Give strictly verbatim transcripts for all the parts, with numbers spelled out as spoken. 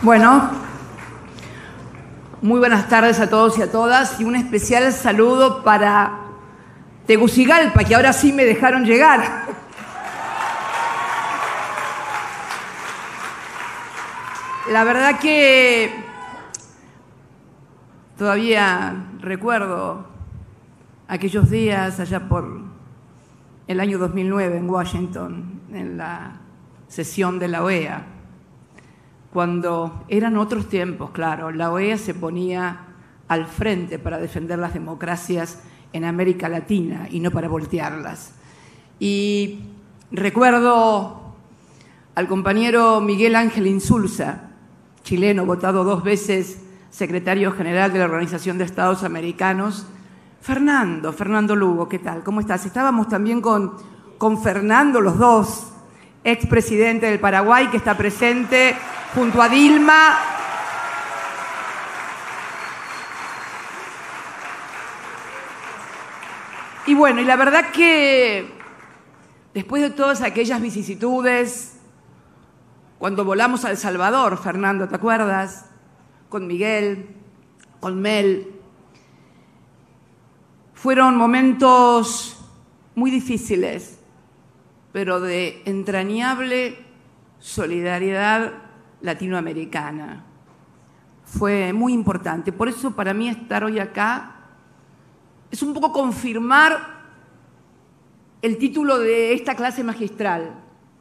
Bueno, muy buenas tardes a todos y a todas y un especial saludo para Tegucigalpa, que ahora sí me dejaron llegar. La verdad que todavía recuerdo aquellos días allá por el año dos mil nueve en Washington, en la sesión de la O E A, cuando eran otros tiempos, claro, la O E A se ponía al frente para defender las democracias en América Latina y no para voltearlas. Y recuerdo al compañero Miguel Ángel Insulza, chileno, votado dos veces secretario general de la Organización de Estados Americanos. Fernando, Fernando Lugo, ¿qué tal? ¿Cómo estás? Estábamos también con, con Fernando, los dos, expresidente del Paraguay, que está presente junto a Dilma. Y bueno, y la verdad que después de todas aquellas vicisitudes, cuando volamos a El Salvador, Fernando, ¿te acuerdas? Con Miguel, con Mel. Fueron momentos muy difíciles, pero de entrañable solidaridad latinoamericana. Fue muy importante. Por eso para mí estar hoy acá es un poco confirmar el título de esta clase magistral.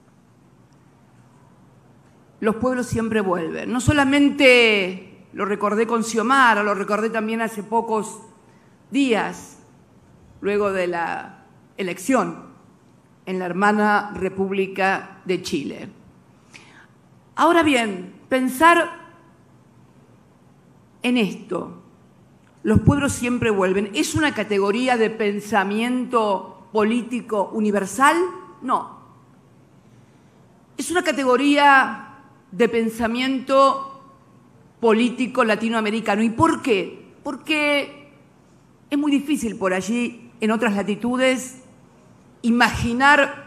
Los pueblos siempre vuelven. No solamente lo recordé con Xiomara, lo recordé también hace pocos días, luego de la elección en la hermana República de Chile. Ahora bien, pensar en esto, los pueblos siempre vuelven, ¿es una categoría de pensamiento político universal? No. Es una categoría de pensamiento político latinoamericano. ¿Y por qué? Porque es muy difícil por allí, en otras latitudes, imaginar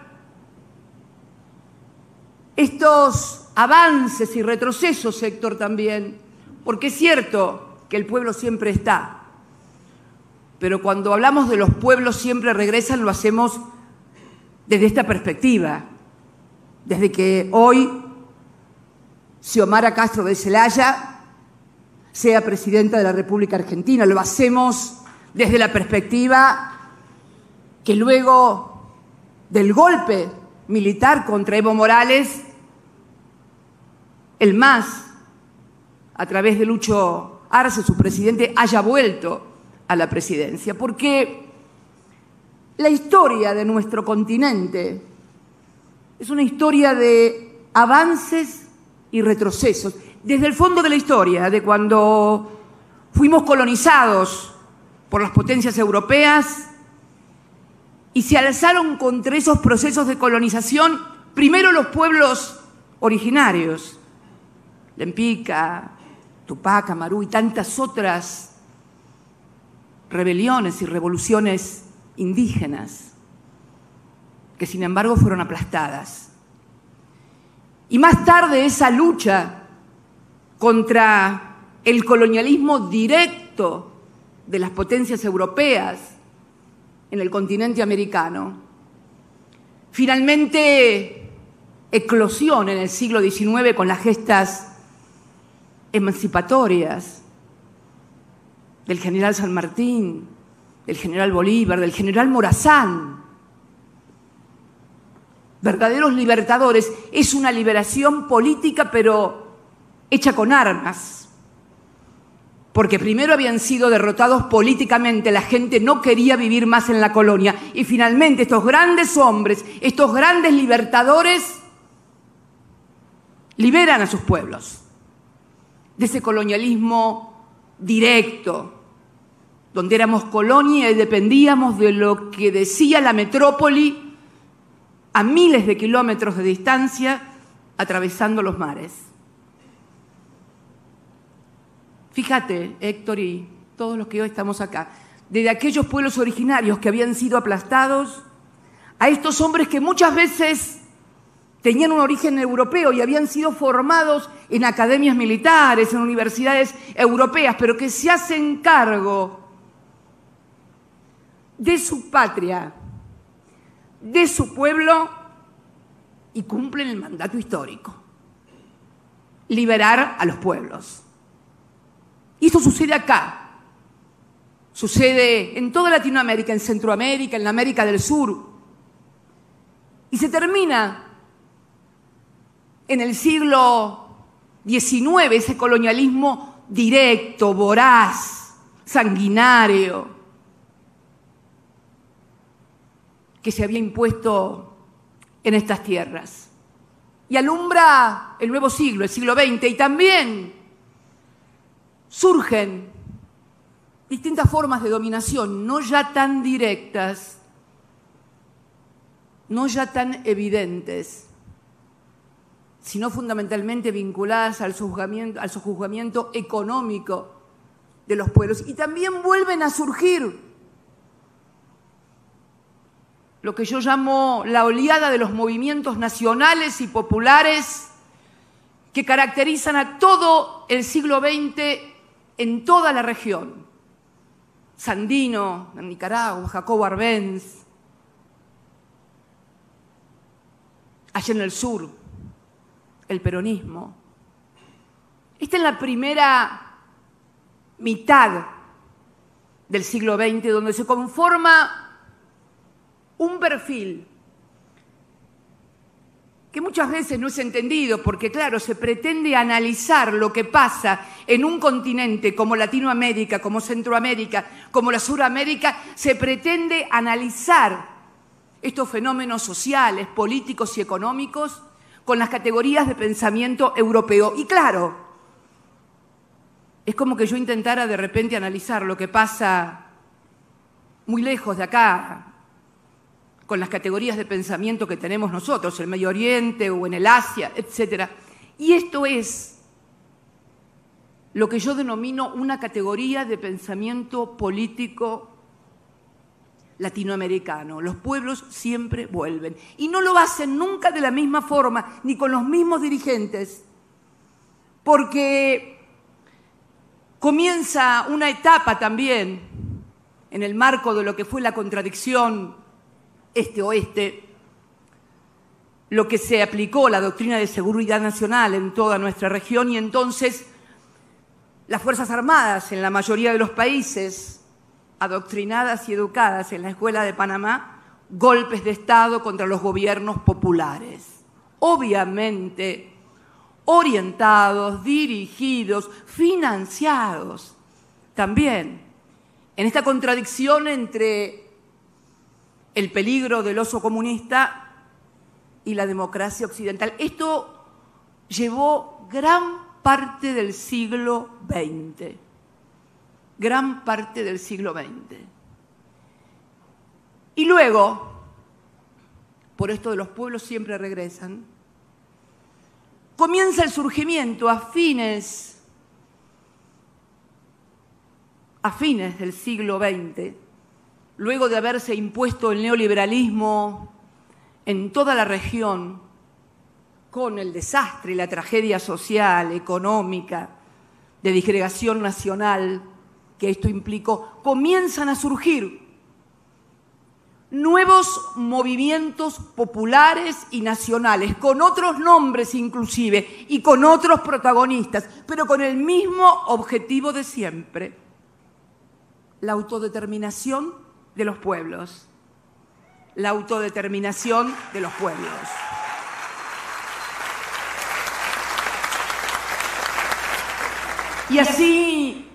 estos avances y retrocesos, Héctor, también, porque es cierto que el pueblo siempre está, pero cuando hablamos de los pueblos siempre regresan, lo hacemos desde esta perspectiva, desde que hoy Xiomara Castro de Celaya sea presidenta de la República Argentina, lo hacemos desde la perspectiva que luego del golpe militar contra Evo Morales, el M A S, a través de Lucho Arce, su presidente, haya vuelto a la presidencia. Porque la historia de nuestro continente es una historia de avances y retrocesos. Desde el fondo de la historia, de cuando fuimos colonizados por las potencias europeas y se alzaron contra esos procesos de colonización, primero los pueblos originarios, Lempica, Tupac, Amarú y tantas otras rebeliones y revoluciones indígenas, que sin embargo fueron aplastadas. Y más tarde esa lucha contra el colonialismo directo de las potencias europeas en el continente americano, finalmente eclosión en el siglo diecinueve con las gestas emancipatorias del general San Martín, del general Bolívar, del general Morazán. Verdaderos libertadores. Es una liberación política, pero hecha con armas. Porque primero habían sido derrotados políticamente, la gente no quería vivir más en la colonia. Y finalmente estos grandes hombres, estos grandes libertadores, liberan a sus pueblos de ese colonialismo directo, donde éramos colonia y dependíamos de lo que decía la metrópoli a miles de kilómetros de distancia, atravesando los mares. Fíjate, Héctor y todos los que hoy estamos acá, desde aquellos pueblos originarios que habían sido aplastados, a estos hombres que muchas veces tenían un origen europeo y habían sido formados en academias militares, en universidades europeas, pero que se hacen cargo de su patria, de su pueblo y cumplen el mandato histórico: liberar a los pueblos. Y esto sucede acá. Sucede en toda Latinoamérica, en Centroamérica, en la América del Sur. Y se termina en el siglo diecinueve ese colonialismo directo, voraz, sanguinario, que se había impuesto en estas tierras. Y alumbra el nuevo siglo, el siglo veinte, y también surgen distintas formas de dominación, no ya tan directas, no ya tan evidentes, sino fundamentalmente vinculadas al sojuzgamiento, al sojuzgamiento económico de los pueblos. Y también vuelven a surgir lo que yo llamo la oleada de los movimientos nacionales y populares que caracterizan a todo el siglo veinte en toda la región. Sandino, en Nicaragua, Jacobo Arbenz, allá en el sur, el peronismo. Esta es la primera mitad del siglo veinte, donde se conforma un perfil que muchas veces no es entendido, porque claro, se pretende analizar lo que pasa en un continente como Latinoamérica, como Centroamérica, como la Suramérica, se pretende analizar estos fenómenos sociales, políticos y económicos con las categorías de pensamiento europeo. Y claro, es como que yo intentara de repente analizar lo que pasa muy lejos de acá, con las categorías de pensamiento que tenemos nosotros, en el Medio Oriente o en el Asia, etcétera. Y esto es lo que yo denomino una categoría de pensamiento político latinoamericano. Los pueblos siempre vuelven. Y no lo hacen nunca de la misma forma, ni con los mismos dirigentes, porque comienza una etapa también en el marco de lo que fue la contradicción este-oeste, lo que se aplicó la doctrina de seguridad nacional en toda nuestra región, y entonces las Fuerzas Armadas en la mayoría de los países, adoctrinadas y educadas en la Escuela de Panamá, golpes de Estado contra los gobiernos populares, obviamente orientados, dirigidos, financiados también en esta contradicción entre el peligro del oso comunista y la democracia occidental. Esto llevó gran parte del siglo veinte, gran parte del siglo veinte. Y luego, por esto de los pueblos siempre regresan, comienza el surgimiento a fines, a fines del siglo veinte, luego de haberse impuesto el neoliberalismo en toda la región, con el desastre y la tragedia social, económica, de disgregación nacional que esto implicó, comienzan a surgir nuevos movimientos populares y nacionales, con otros nombres inclusive, y con otros protagonistas, pero con el mismo objetivo de siempre: la autodeterminación de los pueblos, la autodeterminación de los pueblos. Y así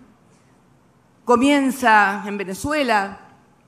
comienza en Venezuela,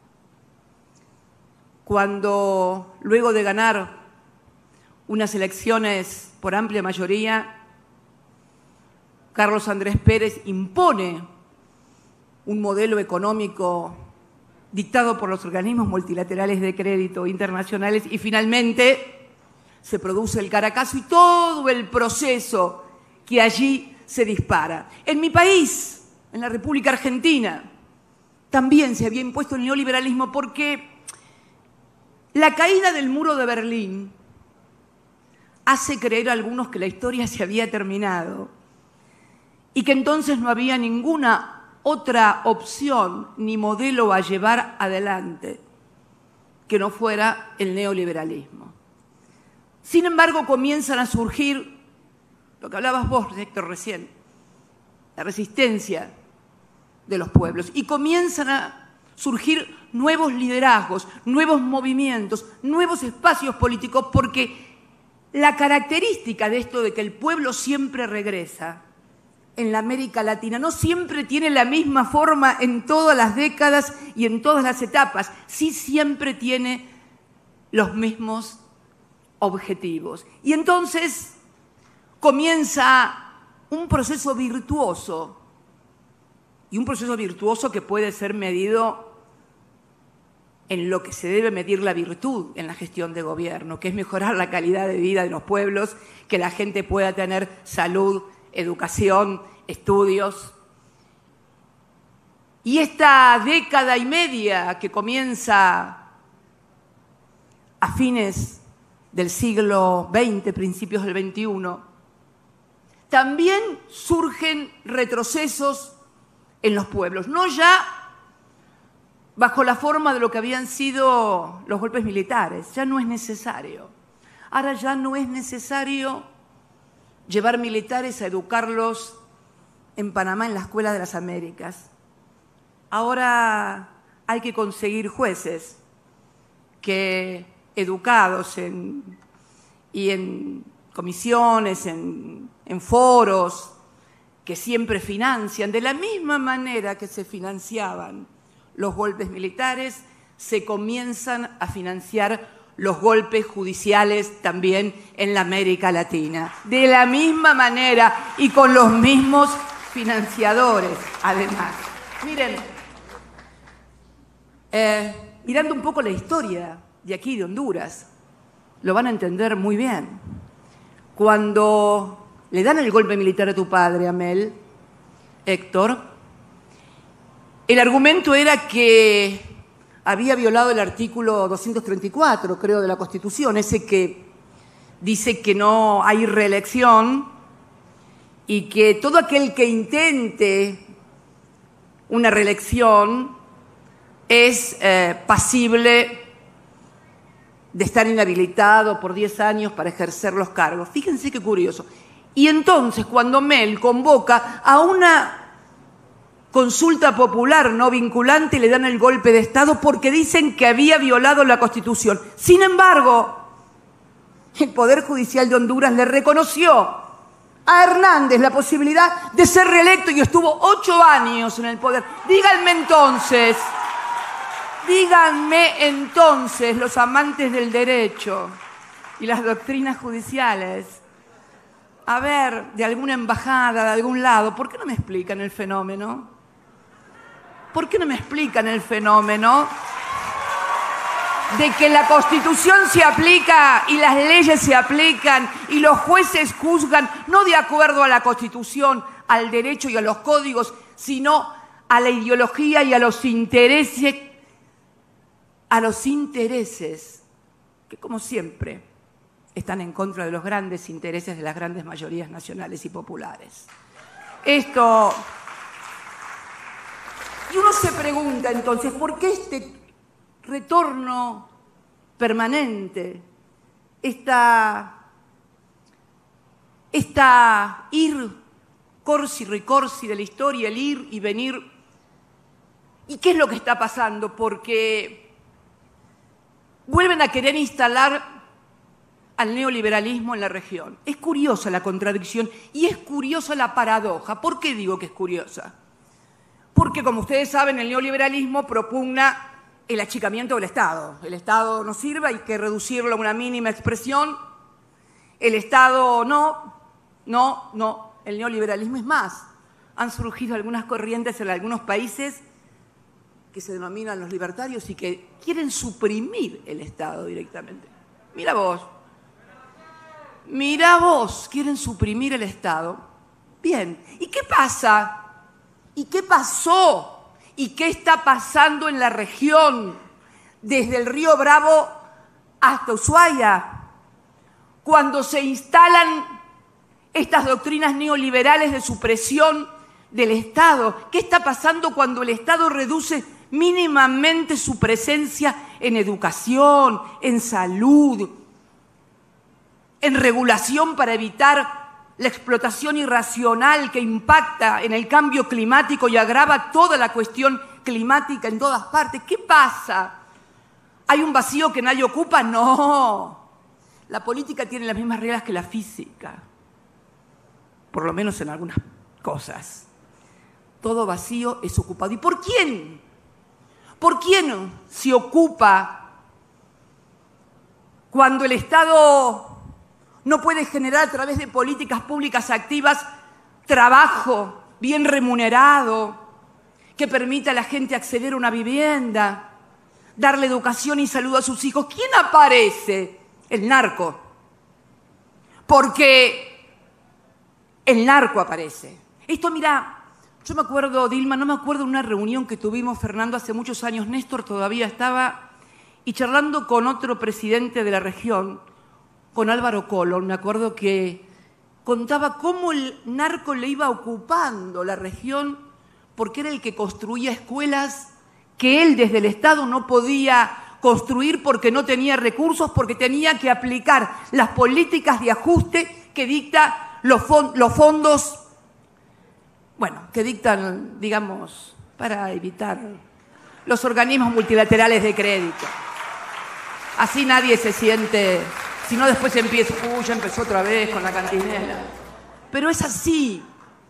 cuando luego de ganar unas elecciones por amplia mayoría, Carlos Andrés Pérez impone un modelo económico dictado por los organismos multilaterales de crédito internacionales, y finalmente se produce el Caracazo y todo el proceso que allí se dispara. En mi país, en la República Argentina, también se había impuesto el neoliberalismo, porque la caída del muro de Berlín hace creer a algunos que la historia se había terminado y que entonces no había ninguna otra opción ni modelo a llevar adelante que no fuera el neoliberalismo. Sin embargo, comienzan a surgir, lo que hablabas vos, Héctor, recién, la resistencia de los pueblos, y comienzan a surgir nuevos liderazgos, nuevos movimientos, nuevos espacios políticos, porque la característica de esto de que el pueblo siempre regresa en la América Latina no siempre tiene la misma forma en todas las décadas y en todas las etapas, sí siempre tiene los mismos objetivos. Y entonces comienza un proceso virtuoso, y un proceso virtuoso que puede ser medido en lo que se debe medir la virtud en la gestión de gobierno, que es mejorar la calidad de vida de los pueblos, que la gente pueda tener salud, educación, estudios. Y esta década y media que comienza a fines del siglo veinte, principios del veintiuno, también surgen retrocesos en los pueblos, no ya bajo la forma de lo que habían sido los golpes militares, ya no es necesario. Ahora ya no es necesario llevar militares a educarlos en Panamá, en la Escuela de las Américas. Ahora hay que conseguir jueces que, educados en, y en comisiones, en, en foros, que siempre financian, de la misma manera que se financiaban los golpes militares, se comienzan a financiar los golpes judiciales también en la América Latina. De la misma manera y con los mismos financiadores, además. Miren, eh, mirando un poco la historia de aquí, de Honduras, lo van a entender muy bien. Cuando le dan el golpe militar a tu padre, Amel, Héctor, el argumento era que había violado el artículo doscientos treinta y cuatro, creo, de la Constitución, ese que dice que no hay reelección y que todo aquel que intente una reelección es eh, pasible de estar inhabilitado por diez años para ejercer los cargos. Fíjense qué curioso. Y entonces, cuando Mel convoca a una consulta popular no vinculante, le dan el golpe de Estado porque dicen que había violado la Constitución. Sin embargo, el Poder Judicial de Honduras le reconoció a Hernández la posibilidad de ser reelecto y estuvo ocho años en el poder. Díganme entonces, díganme entonces, los amantes del derecho y las doctrinas judiciales, a ver, de alguna embajada, de algún lado, ¿por qué no me explican el fenómeno? ¿Por qué no me explican el fenómeno de que la Constitución se aplica y las leyes se aplican y los jueces juzgan no de acuerdo a la Constitución, al derecho y a los códigos, sino a la ideología y a los intereses, a los intereses que, como siempre, están en contra de los grandes intereses de las grandes mayorías nacionales y populares? Esto... Y uno se pregunta entonces, ¿por qué este retorno permanente, esta, esta ir corsi ricorsi de la historia, el ir y venir? ¿Y qué es lo que está pasando? Porque vuelven a querer instalar al neoliberalismo en la región. Es curiosa la contradicción y es curiosa la paradoja. ¿Por qué digo que es curiosa? Porque, como ustedes saben, el neoliberalismo propugna el achicamiento del Estado. El Estado no sirve, hay que reducirlo a una mínima expresión. El Estado no, no, no. El neoliberalismo es más. Han surgido algunas corrientes en algunos países que se denominan los libertarios y que quieren suprimir el Estado directamente. Mira vos. Mira vos, quieren suprimir el Estado. Bien, ¿y qué pasa? ¿Y qué pasó? ¿Y qué está pasando en la región desde el río Bravo hasta Ushuaia? cuando se instalan estas doctrinas neoliberales de supresión del Estado? ¿Qué está pasando cuando el Estado reduce mínimamente su presencia en educación, en salud, en regulación para evitar la explotación irracional que impacta en el cambio climático y agrava toda la cuestión climática en todas partes? ¿Qué pasa? ¿Hay un vacío que nadie ocupa? No. La política tiene las mismas reglas que la física, por lo menos en algunas cosas. Todo vacío es ocupado. ¿Y por quién? ¿Por quién se ocupa cuando el Estado no puede generar a través de políticas públicas activas trabajo bien remunerado que permita a la gente acceder a una vivienda, darle educación y salud a sus hijos? ¿Quién aparece? El narco. Porque el narco aparece. Esto, mira, yo me acuerdo, Dilma, no me acuerdo de una reunión que tuvimos, Fernando, hace muchos años. Néstor todavía estaba, y charlando con otro presidente de la región, con Álvaro Colón, me acuerdo que contaba cómo el narco le iba ocupando la región porque era el que construía escuelas que él desde el Estado no podía construir porque no tenía recursos, porque tenía que aplicar las políticas de ajuste que dicta los, fond los fondos, bueno, que dictan, digamos, para evitar los organismos multilaterales de crédito. Así nadie se siente... Si no, después empieza, uy, ya empezó otra vez con la cantinela. Pero es así.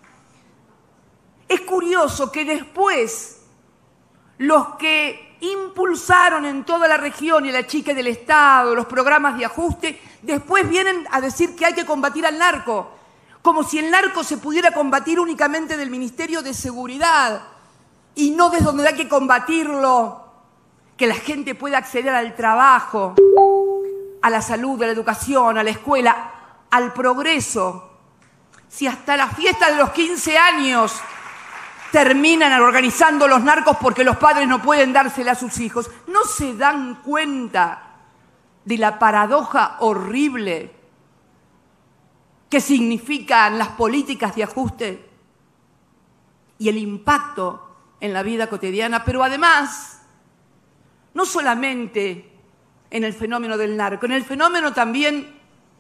Es curioso que después los que impulsaron en toda la región y la chica del Estado los programas de ajuste, después vienen a decir que hay que combatir al narco, como si el narco se pudiera combatir únicamente del Ministerio de Seguridad y no desde donde hay que combatirlo, que la gente pueda acceder al trabajo, a la salud, a la educación, a la escuela, al progreso. Si hasta la fiesta de los quince años terminan organizando los narcos porque los padres no pueden dársela a sus hijos, ¿no se dan cuenta de la paradoja horrible que significan las políticas de ajuste y el impacto en la vida cotidiana? Pero además, no solamente en el fenómeno del narco, en el fenómeno también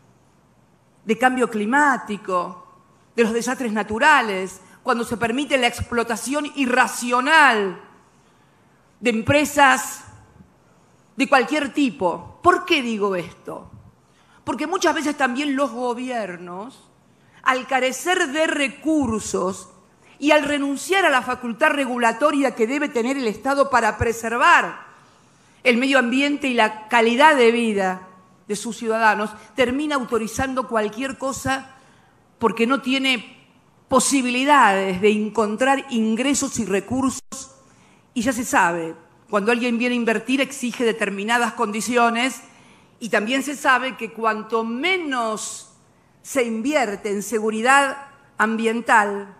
de cambio climático, de los desastres naturales, cuando se permite la explotación irracional de empresas de cualquier tipo. ¿Por qué digo esto? Porque muchas veces también los gobiernos, al carecer de recursos y al renunciar a la facultad regulatoria que debe tener el Estado para preservar el medio ambiente y la calidad de vida de sus ciudadanos, termina autorizando cualquier cosa porque no tiene posibilidades de encontrar ingresos y recursos. Y ya se sabe, cuando alguien viene a invertir exige determinadas condiciones, y también se sabe que cuanto menos se invierte en seguridad ambiental,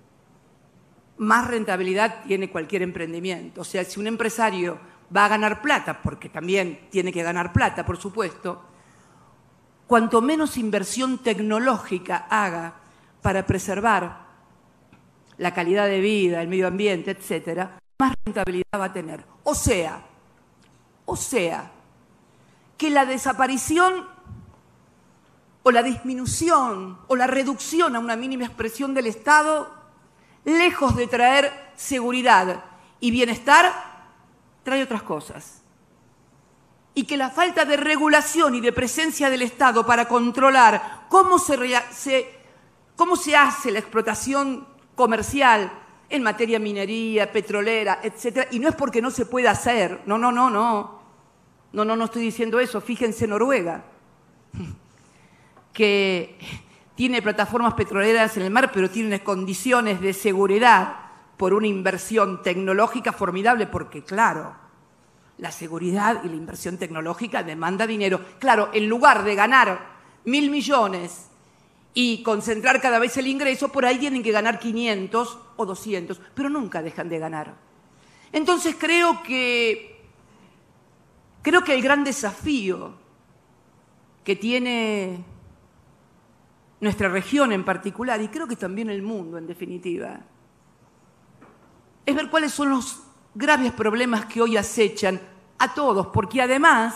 más rentabilidad tiene cualquier emprendimiento. O sea, si un empresario va a ganar plata, porque también tiene que ganar plata, por supuesto, cuanto menos inversión tecnológica haga para preservar la calidad de vida, el medio ambiente, etcétera, más rentabilidad va a tener. O sea, o sea, que la desaparición o la disminución o la reducción a una mínima expresión del Estado, lejos de traer seguridad y bienestar, trae otras cosas. Y que la falta de regulación y de presencia del Estado para controlar cómo se, se, cómo se hace la explotación comercial en materia minería, petrolera, etcétera, y no es porque no se pueda hacer, no, no, no, no, no, no, no estoy diciendo eso. Fíjense Noruega, que tiene plataformas petroleras en el mar, pero tiene condiciones de seguridad por una inversión tecnológica formidable, porque claro, la seguridad y la inversión tecnológica demanda dinero. Claro, en lugar de ganar mil millones y concentrar cada vez el ingreso, por ahí tienen que ganar quinientos o doscientos, pero nunca dejan de ganar. Entonces creo que, creo que el gran desafío que tiene nuestra región en particular, y creo que también el mundo en definitiva, es ver cuáles son los graves problemas que hoy acechan a todos, porque además,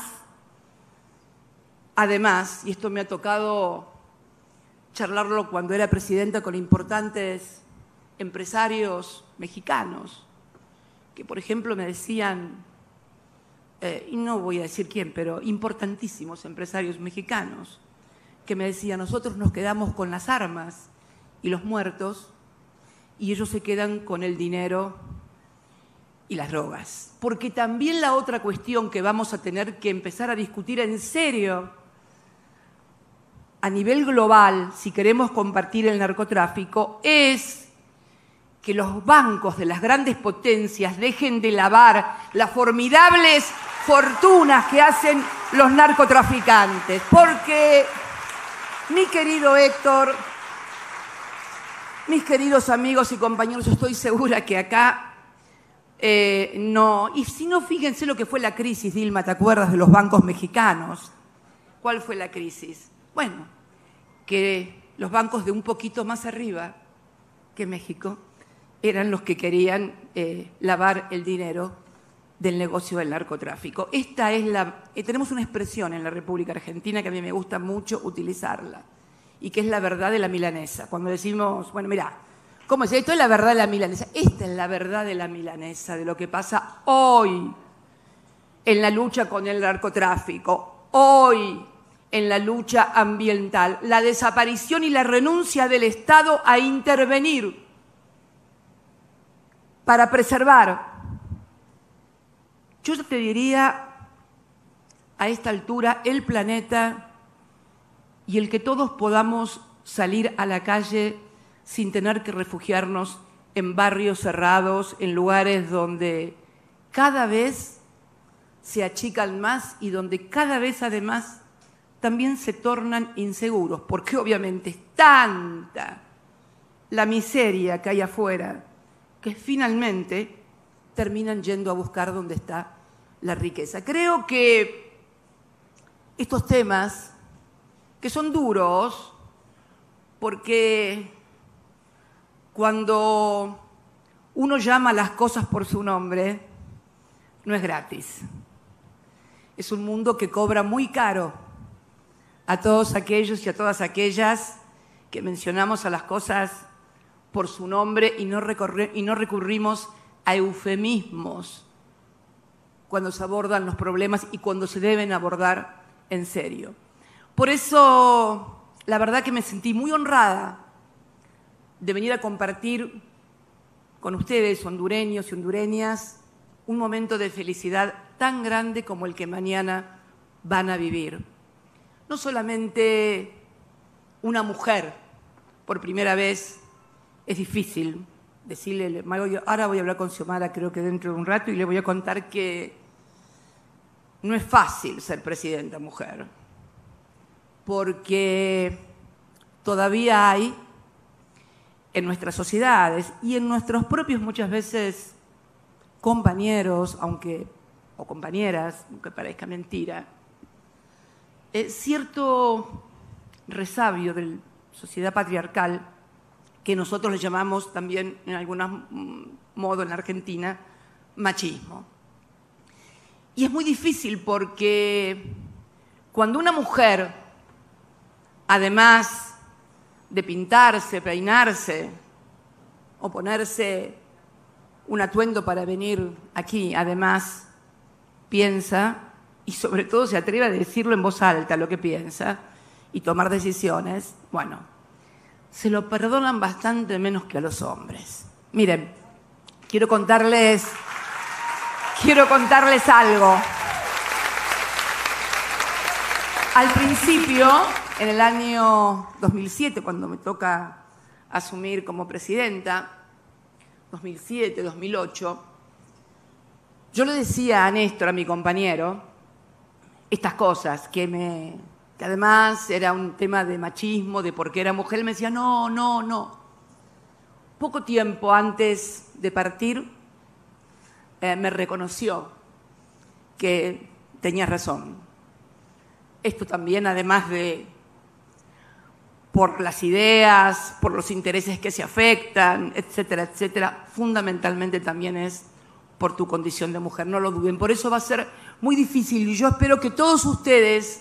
además, y esto me ha tocado charlarlo cuando era presidenta con importantes empresarios mexicanos, que por ejemplo me decían, eh, y no voy a decir quién, pero importantísimos empresarios mexicanos, que me decían, nosotros nos quedamos con las armas y los muertos, y ellos se quedan con el dinero y las drogas. Porque también la otra cuestión que vamos a tener que empezar a discutir en serio a nivel global, si queremos combatir el narcotráfico, es que los bancos de las grandes potencias dejen de lavar las formidables fortunas que hacen los narcotraficantes. Porque, mi querido Héctor, mis queridos amigos y compañeros, yo estoy segura que acá eh, no... Y si no, fíjense lo que fue la crisis, Dilma, ¿te acuerdas de los bancos mexicanos? ¿Cuál fue la crisis? Bueno, que los bancos de un poquito más arriba que México eran los que querían eh, lavar el dinero del negocio del narcotráfico. Esta es la... Eh, tenemos una expresión en la República Argentina que a mí me gusta mucho utilizarla, y que es la verdad de la milanesa. Cuando decimos, bueno, mirá, ¿cómo es? Esto es la verdad de la milanesa. Esta es la verdad de la milanesa, de lo que pasa hoy en la lucha con el narcotráfico, hoy en la lucha ambiental, la desaparición y la renuncia del Estado a intervenir para preservar. Yo te diría, a esta altura, el planeta y el que todos podamos salir a la calle sin tener que refugiarnos en barrios cerrados, en lugares donde cada vez se achican más y donde cada vez además también se tornan inseguros, porque obviamente es tanta la miseria que hay afuera que finalmente terminan yendo a buscar dónde está la riqueza. Creo que estos temas, que son duros, porque cuando uno llama a las cosas por su nombre, no es gratis. Es un mundo que cobra muy caro a todos aquellos y a todas aquellas que mencionamos a las cosas por su nombre y no, recorre, y no recurrimos a eufemismos cuando se abordan los problemas y cuando se deben abordar en serio. Por eso, la verdad que me sentí muy honrada de venir a compartir con ustedes, hondureños y hondureñas, un momento de felicidad tan grande como el que mañana van a vivir. No solamente una mujer, por primera vez, es difícil decirle, ahora voy a hablar con Xiomara, creo que dentro de un rato, y le voy a contar que no es fácil ser presidenta mujer, porque todavía hay en nuestras sociedades y en nuestros propios muchas veces compañeros, aunque o compañeras, aunque parezca mentira, eh, cierto resabio de la sociedad patriarcal que nosotros le llamamos también, en algún modo en la Argentina, machismo. Y es muy difícil porque cuando una mujer, además de pintarse, peinarse o ponerse un atuendo para venir aquí, además piensa y sobre todo se atreve a decirlo en voz alta lo que piensa y tomar decisiones, bueno, se lo perdonan bastante menos que a los hombres. Miren, quiero contarles, quiero contarles algo. Al principio, en el año dos mil siete, cuando me toca asumir como presidenta, dos mil siete, dos mil ocho, yo le decía a Néstor, a mi compañero, estas cosas que me... que además era un tema de machismo, de por qué era mujer. Él me decía, no, no, no. Poco tiempo antes de partir, eh, me reconoció que tenía razón. esto también, además de por las ideas, por los intereses que se afectan, etcétera, etcétera, fundamentalmente también es por tu condición de mujer, no lo duden. Por eso va a ser muy difícil y yo espero que todos ustedes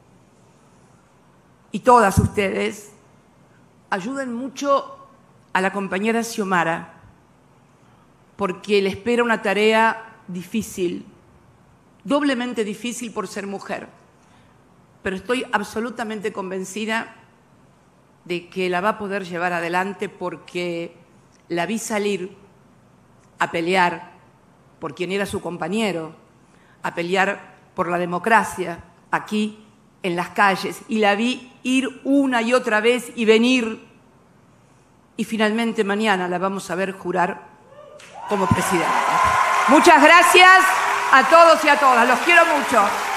y todas ustedes ayuden mucho a la compañera Xiomara, porque le espera una tarea difícil, doblemente difícil por ser mujer, pero estoy absolutamente convencida de que la va a poder llevar adelante porque la vi salir a pelear por quien era su compañero, a pelear por la democracia aquí en las calles, y la vi ir una y otra vez y venir, y finalmente mañana la vamos a ver jurar como presidenta. Muchas gracias a todos y a todas, los quiero mucho.